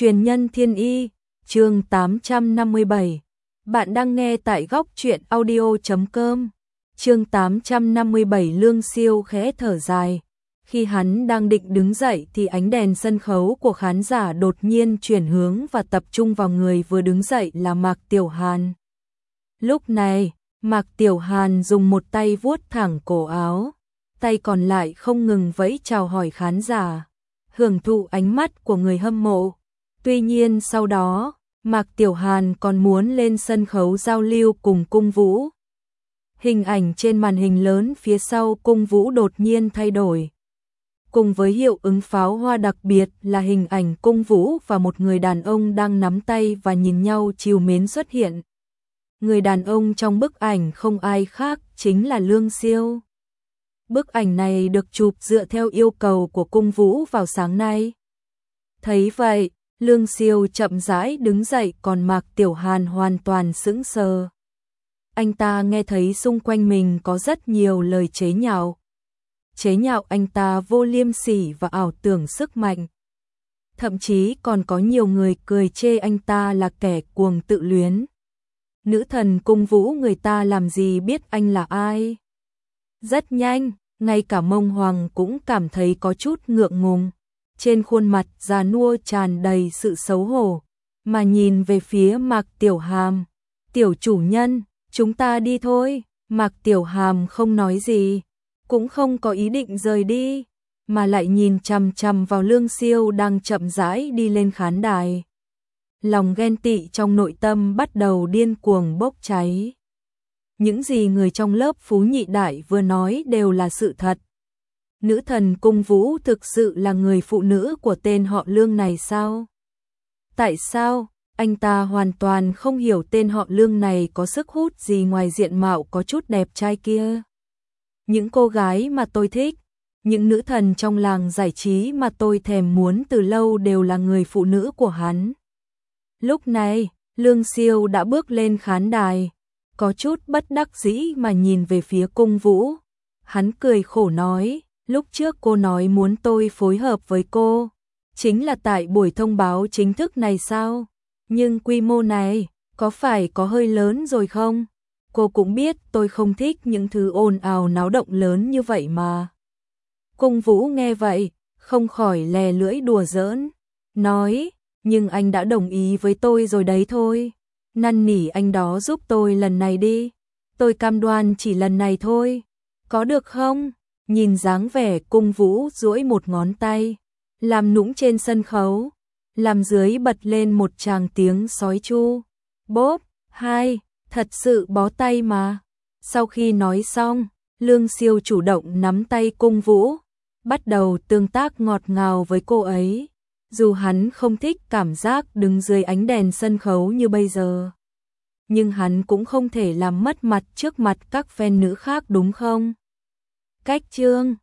Truyền nhân thiên y, chương 857. Bạn đang nghe tại góc truyện audio.com. Chương 857 Lương Siêu khẽ thở dài. Khi hắn đang định đứng dậy thì ánh đèn sân khấu của khán giả đột nhiên chuyển hướng và tập trung vào người vừa đứng dậy là Mạc Tiểu Hàn. Lúc này, Mạc Tiểu Hàn dùng một tay vuốt thẳng cổ áo, tay còn lại không ngừng vẫy chào hỏi khán giả, hưởng thụ ánh mắt của người hâm mộ. Tuy nhiên sau đó, Mạc Tiểu Hàn còn muốn lên sân khấu giao lưu cùng Cung Vũ. Hình ảnh trên màn hình lớn phía sau Cung Vũ đột nhiên thay đổi. Cùng với hiệu ứng pháo hoa đặc biệt là hình ảnh Cung Vũ và một người đàn ông đang nắm tay và nhìn nhau trìu mến xuất hiện. Người đàn ông trong bức ảnh không ai khác chính là Lương Siêu. Bức ảnh này được chụp dựa theo yêu cầu của Cung Vũ vào sáng nay. Thấy vậy, Lương Siêu chậm rãi đứng dậy, còn Mạc Tiểu Hàn hoàn toàn sững sờ. Anh ta nghe thấy xung quanh mình có rất nhiều lời chế nhạo. Chế nhạo anh ta vô liêm sỉ và ảo tưởng sức mạnh. Thậm chí còn có nhiều người cười chê anh ta là kẻ cuồng tự luyến. Nữ thần Cung Vũ người ta làm gì biết anh là ai. Rất nhanh, ngay cả Mông Hoàng cũng cảm thấy có chút ngượng ngùng. Trên khuôn mặt già nua tràn đầy sự xấu hổ, mà nhìn về phía Mạc Tiểu Hàm. Tiểu chủ nhân, chúng ta đi thôi. Mạc Tiểu Hàm không nói gì, cũng không có ý định rời đi, mà lại nhìn chằm chằm vào Lương Siêu đang chậm rãi đi lên khán đài. Lòng ghen tị trong nội tâm bắt đầu điên cuồng bốc cháy. Những gì người trong lớp Phú Nhị Đại vừa nói đều là sự thật. Nữ thần Cung Vũ thực sự là người phụ nữ của tên họ Lương này sao? Tại sao anh ta hoàn toàn không hiểu tên họ Lương này có sức hút gì ngoài diện mạo có chút đẹp trai kia? Những cô gái mà tôi thích, những nữ thần trong làng giải trí mà tôi thèm muốn từ lâu đều là người phụ nữ của hắn. Lúc này, Lương Siêu đã bước lên khán đài, có chút bất đắc dĩ mà nhìn về phía Cung Vũ. Hắn cười khổ nói, lúc trước cô nói muốn tôi phối hợp với cô, chính là tại buổi thông báo chính thức này sao? Nhưng quy mô này, có phải có hơi lớn rồi không? Cô cũng biết tôi không thích những thứ ồn ào náo động lớn như vậy mà. Cung Vũ nghe vậy, không khỏi lè lưỡi đùa giỡn, nói, nhưng anh đã đồng ý với tôi rồi đấy thôi. Năn nỉ anh đó giúp tôi lần này đi. Tôi cam đoan chỉ lần này thôi. Có được không? Nhìn dáng vẻ Cung Vũ duỗi một ngón tay, làm nũng trên sân khấu, làm dưới bật lên một tràng tiếng sói chu. Bốp, hai, thật sự bó tay mà. Sau khi nói xong, Lương Siêu chủ động nắm tay Cung Vũ, bắt đầu tương tác ngọt ngào với cô ấy. Dù hắn không thích cảm giác đứng dưới ánh đèn sân khấu như bây giờ, nhưng hắn cũng không thể làm mất mặt trước mặt các fan nữ khác đúng không? Cách chương